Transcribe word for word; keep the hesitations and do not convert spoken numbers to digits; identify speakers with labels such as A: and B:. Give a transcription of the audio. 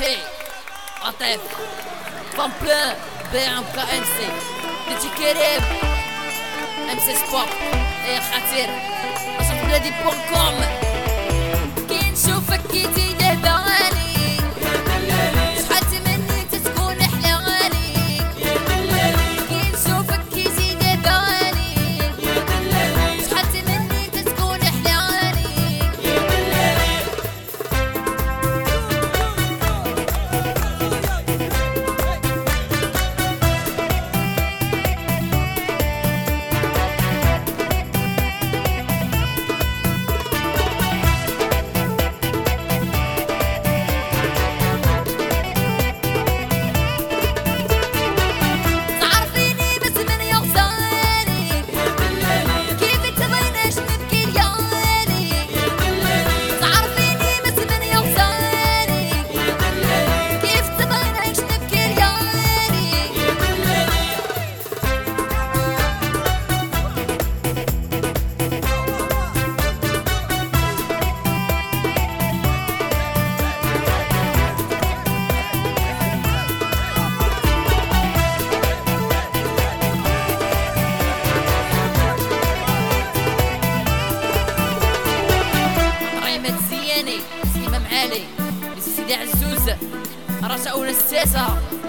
A: هي عطيف فان بلان بي ام كا ام سي ديتي كريم ام سي سبوب ايه خطير اشوف بلادي بوان كوم كي نشوفك كي تيجي داني شحال تمنيت تكون حلالي كي نشوفك كي تيجي داني شحال تمنيت تكون حلالي سيدي عزوز رشاونا الساسة